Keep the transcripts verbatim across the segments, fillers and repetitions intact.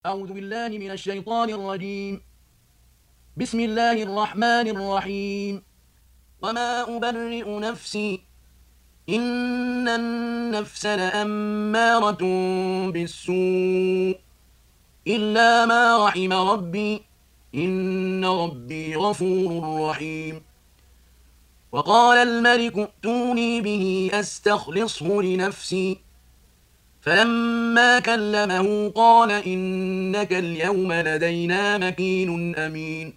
أعوذ بالله من الشيطان الرجيم. بسم الله الرحمن الرحيم. وما أبرئ نفسي إن النفس لأمارة بالسوء إلا ما رحم ربي إن ربي غفور رحيم. وقال الملك ائتوني به أستخلصه لنفسي فلما كلمه قال إنك اليوم لدينا مكين أمين.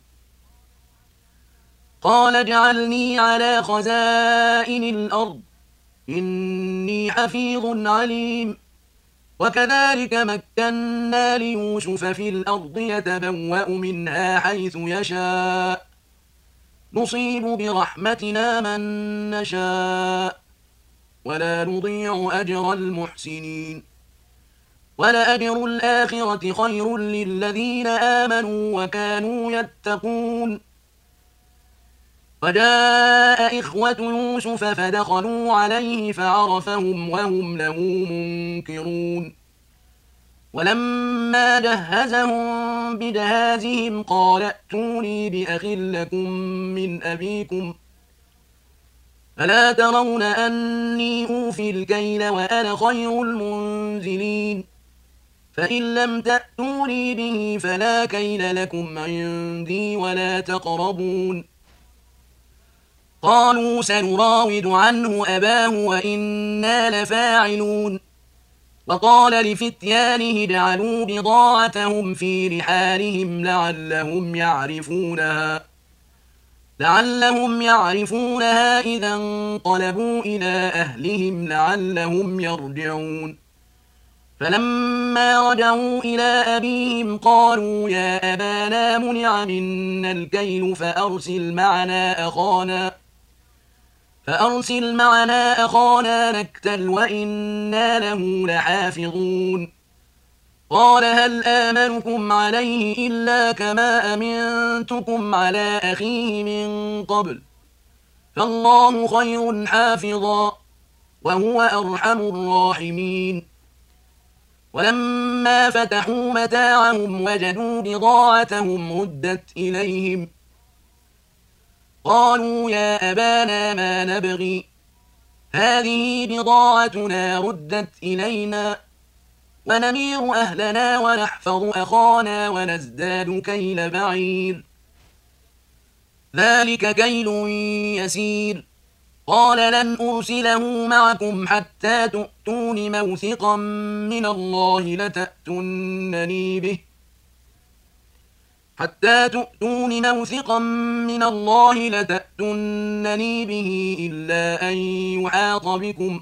قال اجعلني على خزائن الأرض إني حفيظ عليم. وكذلك مكنا ليوسف في الأرض يتبوأ منها حيث يشاء نصيب برحمتنا من نشاء ولا نضيع أجر المحسنين. ولأجر الآخرة خير للذين آمنوا وكانوا يتقون. وجاء إخوة يوسف فدخلوا عليه فعرفهم وهم له منكرون. ولما جهزهم بجهازهم قال ائتوني بأخ لكم من أبيكم ألا ترون أني أوفي الكيل وأنا خير المنزلين فإن لم تأتوني به فلا كيل لكم عندي ولا تقربون. قالوا سنراود عنه أباه وإنا لفاعلون. وقال لفتيانه اجعلوا بضاعتهم في رحالهم لعلهم يعرفونها لعلهم يعرفونها إذا انقلبوا إلى أهلهم لعلهم يرجعون. فلما رجعوا إلى أبيهم قالوا يا أبانا منع منا الكيل فأرسل معنا أخانا فأرسل معنا أخانا نكتل وإنا له لحافظون. قال هل آمنكم عليه إلا كما أمنتكم على أخيه من قبل فالله خير حافظا وهو أرحم الراحمين. ولما فتحوا متاعهم وجدوا بضاعتهم ردت إليهم قالوا يا أبانا ما نبغي هذه بضاعتنا ردت إلينا ونمير أهلنا ونحفظ أخانا ونزداد كيل بعير ذلك كيل يسير. قال لن أرسله معكم حتى تؤتون موثقا من الله لتأتونني به حتى تؤتون موثقا من الله لتأتونني به إلا أن يحاط بكم.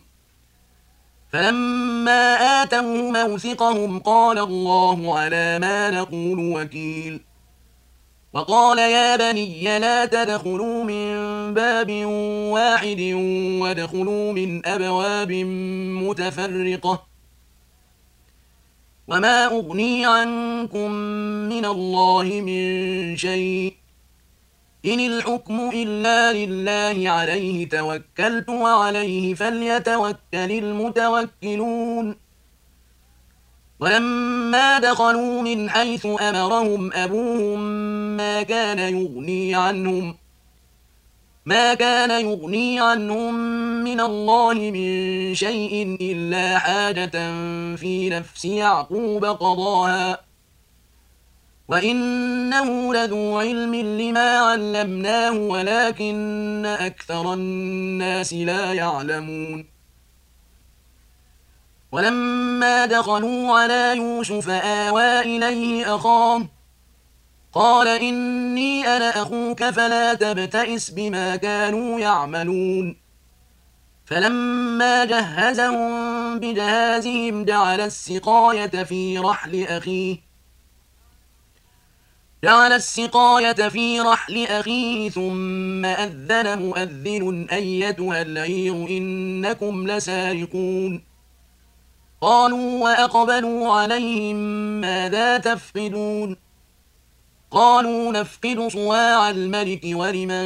فلما آتوا موثقهم قال الله على ما نقول وكيل. وقال يا بني لا تدخلوا من باب واحد وادخلوا من أبواب متفرقة وما أغني عنكم من الله من شيء إن الحكم إلا لله عليه توكلت وعليه فليتوكل المتوكلون. ولما دخلوا من حيث أمرهم أبوهم ما كان يغني عنهم ما كان يغني عنهم من الله من شيء إلا حاجة في نفس يعقوب قضاها وإنه لذو علم لما علمناه ولكن أكثر الناس لا يعلمون. ولما دخلوا على يوسف آوى إليه أخاه قال إني أنا أخوك فلا تبتئس بما كانوا يعملون. فلما جهزهم بجهازهم جعل السقاية في رحل أخيه جعل السقاية في رحل أخيه ثم أذن مؤذن أيتها العير إنكم لسارقون. قالوا وأقبلوا عليهم ماذا تفقدون قالوا نفقد صواع الملك ولمن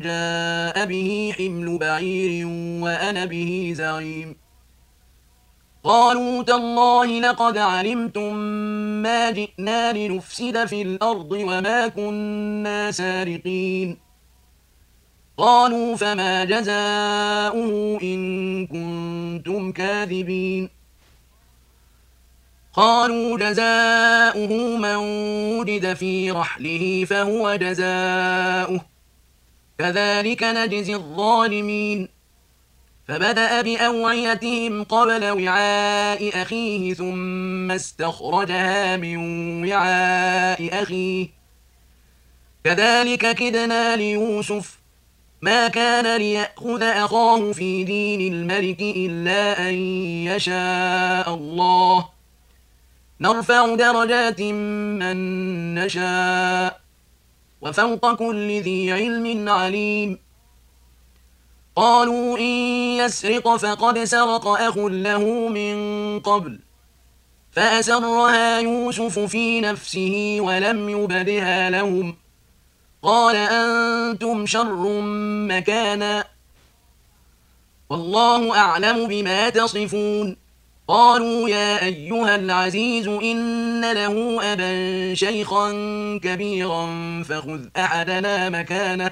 جاء به حمل بعير وأنا به زعيم. قالوا تالله لقد علمتم ما جئنا لنفسد في الأرض وما كنا سارقين. قالوا فما جزاؤه إن كنتم كاذبين. قالوا جزاؤه من وجد في رحله فهو جزاؤه كذلك نجزي الظالمين. فبدأ بأوعيتهم قبل وعاء أخيه ثم استخرجها من وعاء أخيه كذلك كدنا ليوسف ما كان ليأخذ أخاه في دين الملك إلا أن يشاء الله نرفع درجات من نشاء وفوق كل ذي علم عليم. قالوا إن يسرق فقد سرق أخ له من قبل فأسرها يوسف في نفسه ولم يبدها لهم قال أنتم شر مكانا والله أعلم بما تصفون. قالوا يا أيها العزيز إن له أبا شيخا كبيرا فخذ أحدنا مكانه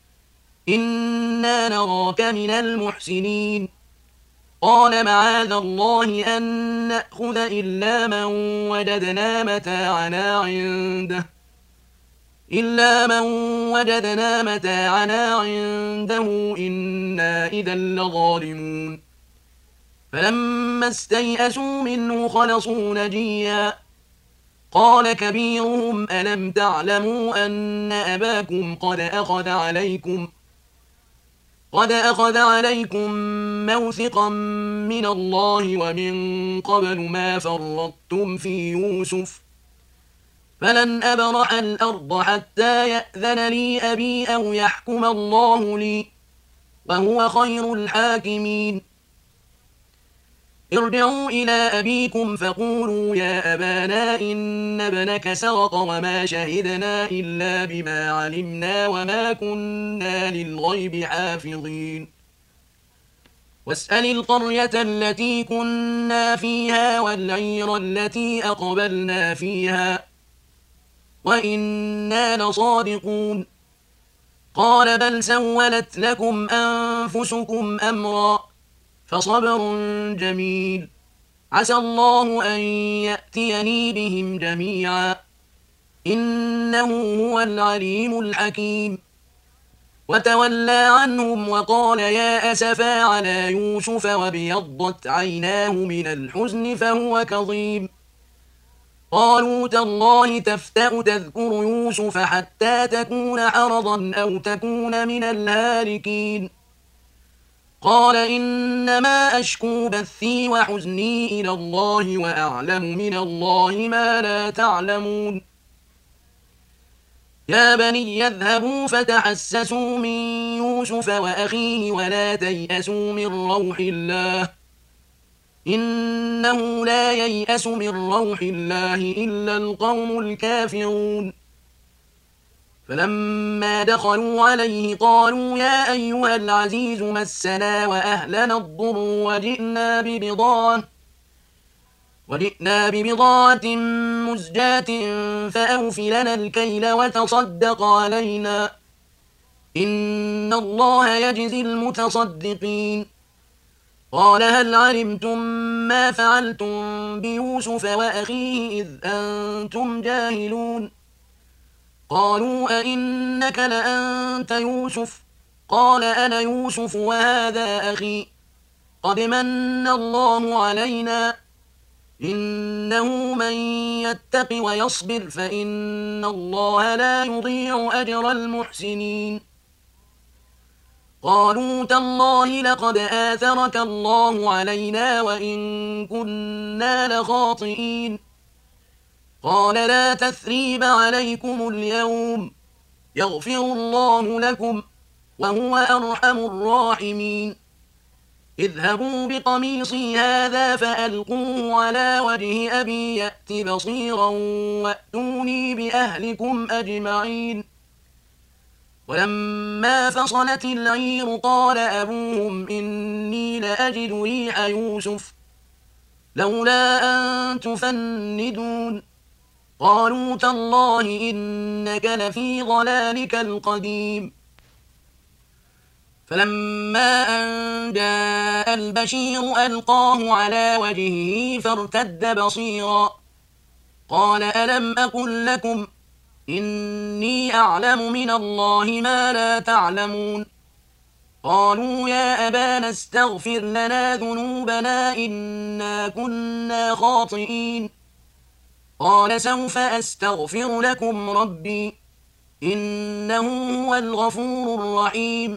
إنا نراك من المحسنين. قال معاذ الله أن نأخذ إلا من وجدنا متاعنا عنده إلا من وجدنا متاعنا عنده إنا إذا لظالمون. فلما استيئسوا منه خلصوا نجيا قال كبيرهم ألم تعلموا أن أباكم قد أخذ عليكم قد أخذ عليكم موثقا من الله ومن قبل ما فرطتم في يوسف فلن أبرح الأرض حتى يأذن لي أبي أو يحكم الله لي وهو خير الحاكمين. ارجعوا إلى أبيكم فقولوا يا أبانا إن ابنك سرق وما شهدنا إلا بما علمنا وما كنا للغيب حافظين. واسأل القرية التي كنا فيها والعير التي أقبلنا فيها وإنا لصادقون. قال بل سولت لكم أنفسكم أمرا فصبر جميل عسى الله أن يأتيني بهم جميعا إنه هو العليم الحكيم. وتولى عنهم وقال يا أسفا على يوسف وابيضت عيناه من الحزن فهو كظيم. قالوا تالله تفتأ تذكر يوسف حتى تكون حرضا أو تكون من الهالكين. قال إنما أشكو بثي وحزني إلى الله وأعلم من الله ما لا تعلمون. يا بني يذهبوا فتحسسوا من يوسف وأخيه ولا تيأسوا من روح الله إنه لا ييأس من روح الله إلا القوم الكافرون. فلما دخلوا عليه قالوا يا أيها العزيز مسنا وأهلنا الضر وجئنا ببضاعة وجئنا ببضاعة مزجاة فأوف لنا الكيل وتصدق علينا إن الله يجزي المتصدقين. قال هل علمتم ما فعلتم بيوسف وأخيه إذ أنتم جاهلون. قالوا أئنك لأنت يوسف قال أنا يوسف وهذا أخي قد من الله علينا إنه من يتق ويصبر فإن الله لا يضيع أجر المحسنين. قالوا تالله لقد آثرك الله علينا وإن كنا لخاطئين. قال لا تثريب عليكم اليوم يغفر الله لكم وهو أرحم الراحمين. اذهبوا بقميصي هذا فألقوه على وجه أبي يأت بصيرا وأتوني بأهلكم أجمعين. ولما فصلت العير قال أبوهم إني لأجد ريح يوسف لولا أن تفندون قالوا تالله إنك لفي ضلالك القديم فلما أن جاء البشير ألقاه على وجهه فارتد بصيرا قال ألم أقل لكم إني أعلم من الله ما لا تعلمون قالوا يا أبانا استغفر لنا ذنوبنا إنا كنا خاطئين قال سوف أستغفر لكم ربي إنه هو الغفور الرحيم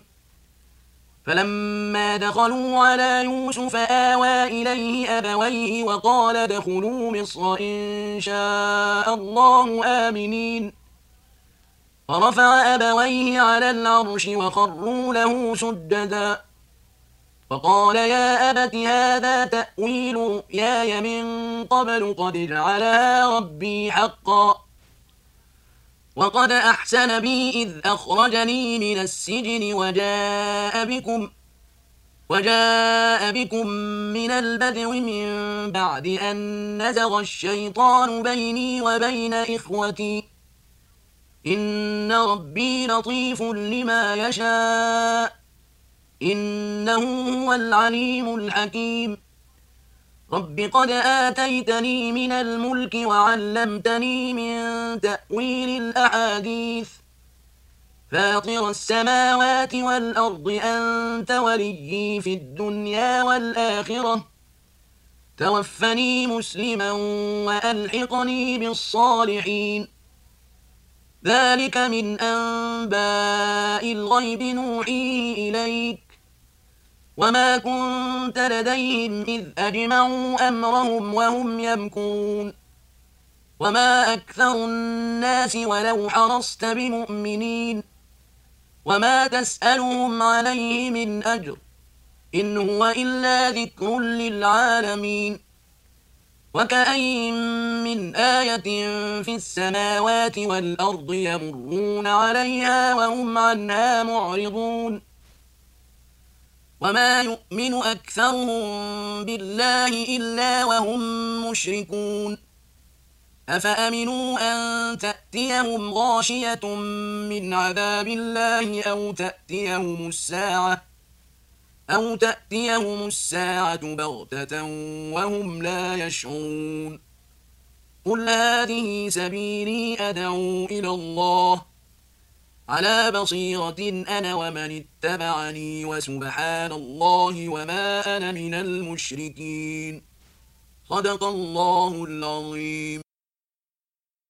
فلما دخلوا على يوسف آوى إليه أبويه وقال ادخلوا مصر إن شاء الله آمنين فرفع أبويه على العرش وخروا له سجدا فقال يا أبت هذا تأويل رؤياي من قبل قد جعلها ربي حقا وقد أحسن بي إذ أخرجني من السجن وجاء بكم وجاء بكم من البدو من بعد أن نزغ الشيطان بيني وبين إخوتي إن ربي لطيف لما يشاء إنه هو العليم الحكيم رب قد آتيتني من الملك وعلمتني من تأويل الأحاديث فاطر السماوات والأرض أنت وليي في الدنيا والآخرة توفني مسلما وألحقني بالصالحين ذلك من أنباء الغيب نوحيه إليك وما كنت لديهم إذ أجمعوا أمرهم وهم يمكرون وما أكثر الناس ولو حرصت بمؤمنين وما تسألهم عليه من أجر إن هو إلا ذكر للعالمين وكأين من آية في السماوات والأرض يمرون عليها وهم عنها معرضون وما يؤمن أكثرهم بالله إلا وهم مشركون أفأمنوا أن تأتيهم غاشية من عذاب الله أو تأتيهم الساعة أو تأتيهم الساعة بغتة وهم لا يشعرون قل هذه سبيلي أدعو إلى الله على بصيرة أنا ومن اتبعني وسبحان الله وما أنا من المشركين صدق الله العظيم.